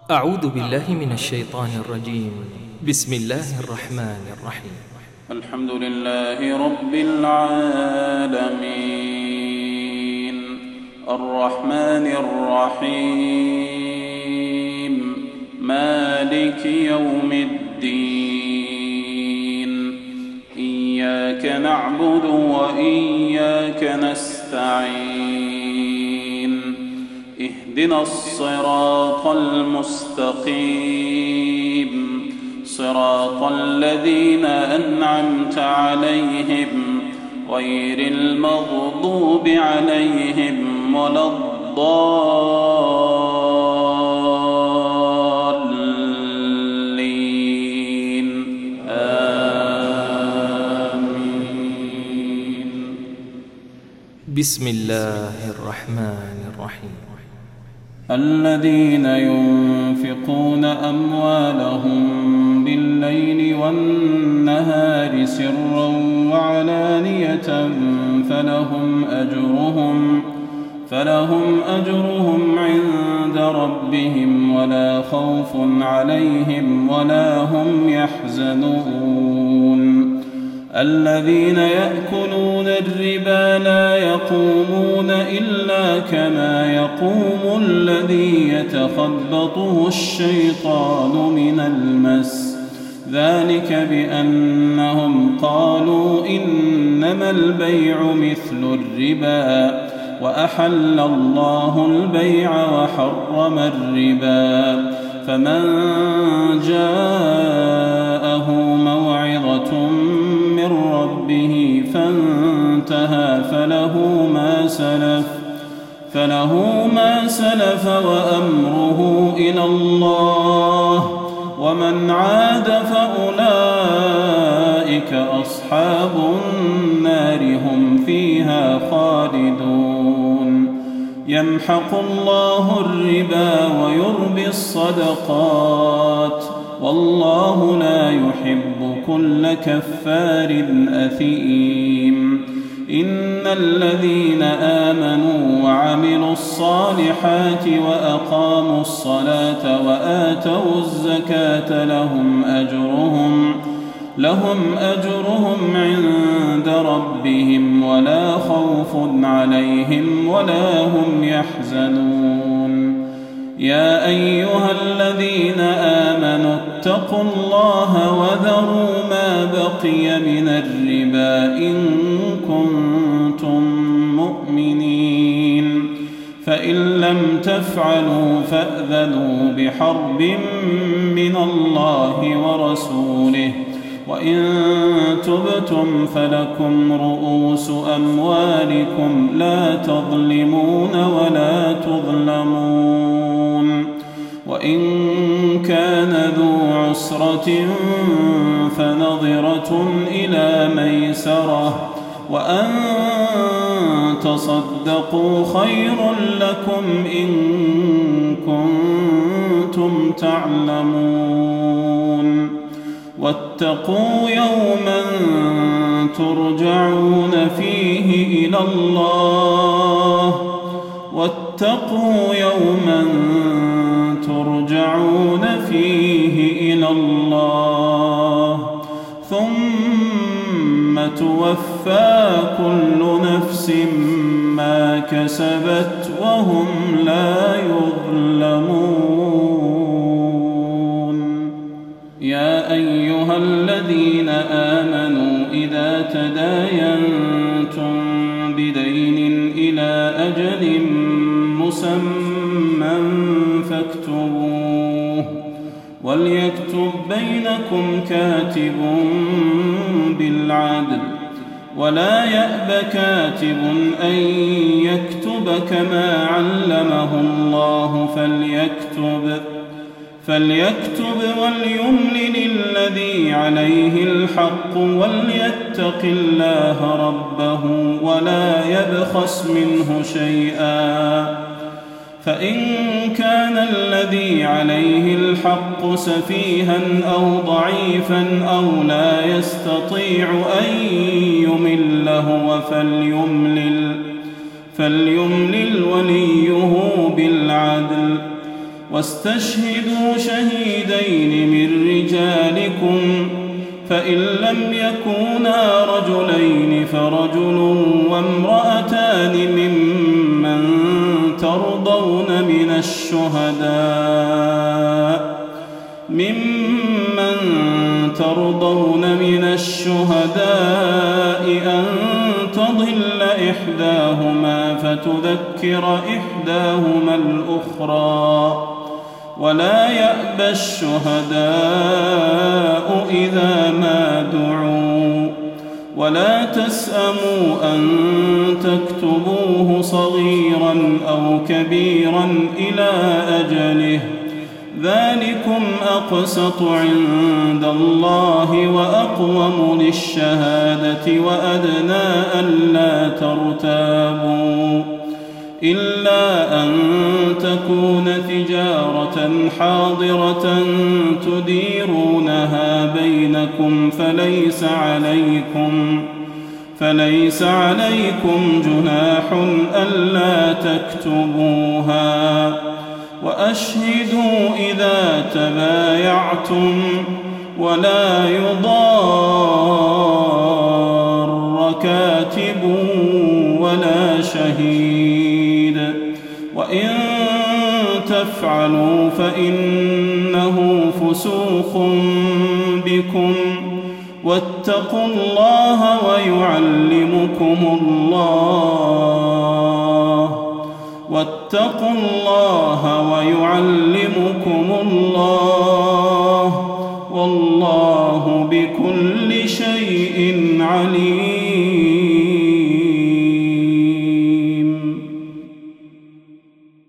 أعوذ بالله من الشيطان الرجيم. بسم الله الرحمن الرحيم. الحمد لله رب العالمين الرحمن الرحيم مالك يوم الدين إياك نعبد وإياك نستعين اهدنا الصراط المستقيم صراط الذين أنعمت عليهم غير المغضوب عليهم ولا الضالين آمين. بسم الله الرحمن الرحيم. الذين ينفقون أموالهم بالليل والنهار سرا وعلانية فلهم أجرهم عند ربهم ولا خوف عليهم ولا هم يحزنون. الذين يأكلون الربا لا يقومون إلا كما يقوم الذي يتخبطه الشيطان من المس ذلك بأنهم قالوا إنما البيع مثل الربا وأحل الله البيع وحرم الربا فمن جاءه موعظة من ربه فانتهى فله ما سلف وأمره إلى الله ومن عاد فأولئك أصحاب النار هم فيها خالدون. يمحق الله الربا ويربي الصدقات والله لا يحب كل كفار أثيم. إن الذين آمنوا وعملوا الصالحات وأقاموا الصلاة وآتوا الزكاة لهم أجرهم عند ربهم ولا خوف عليهم ولا هم يحزنون. يا أيها الذين آمنوا اتقوا الله وذروا ما بقي من الربا إن كنتم مؤمنين فإن لم تفعلوا فأذنوا بحرب من الله ورسوله وإن تبتم فلكم رؤوس أموالكم لا تظلمون ولا تظلمون. وإن كان ذو عسرة فنظرة إلى ميسرة وأن تصدقوا خير لكم إن كنتم تعلمون. واتقوا يوما ترجعون فيه إلى الله ثم توفى كل نفس ما كسبت وهم لا يظلمون. يا أيها الذين آمنوا إذا تداينتم بدين إلى أجل مسمى فاكتبوه وليكتب بينكم كاتب بالعدل ولا يأب كاتب أن يكتب كما علمه الله فليكتب وليملل الذي عليه الحق وليتق الله ربه ولا يبخس منه شيئا فإن كان الذي عليه الحق سفيها أو ضعيفا أو لا يستطيع أن يمل هو فليملل وليه بالعدل واستشهدوا شهيدين من رجالكم فإن لم يكونا رجلين فرجل وامرأتان ممن ترضون من الشهداء أن تضل إحداهما فتذكر إحداهما الأخرى ولا يأبى الشهداء إذا ما دعوا ولا تسأموا أن تكتبوه صغيرا أو كبيرا إلى أجله ذلكم أقسط عند الله وأقوم للشهادة وأدنى ألا ترتابوا إلا أن تكون تجارة حاضرة تديرونها بينكم فليس عليكم جناح ألا تكتبوها وأشهدوا إذا تبايعتم ولا يضار كاتب ولا شهيد وإن تفعلوا فإنه فسوق بكم واتقوا الله ويعلمكم الله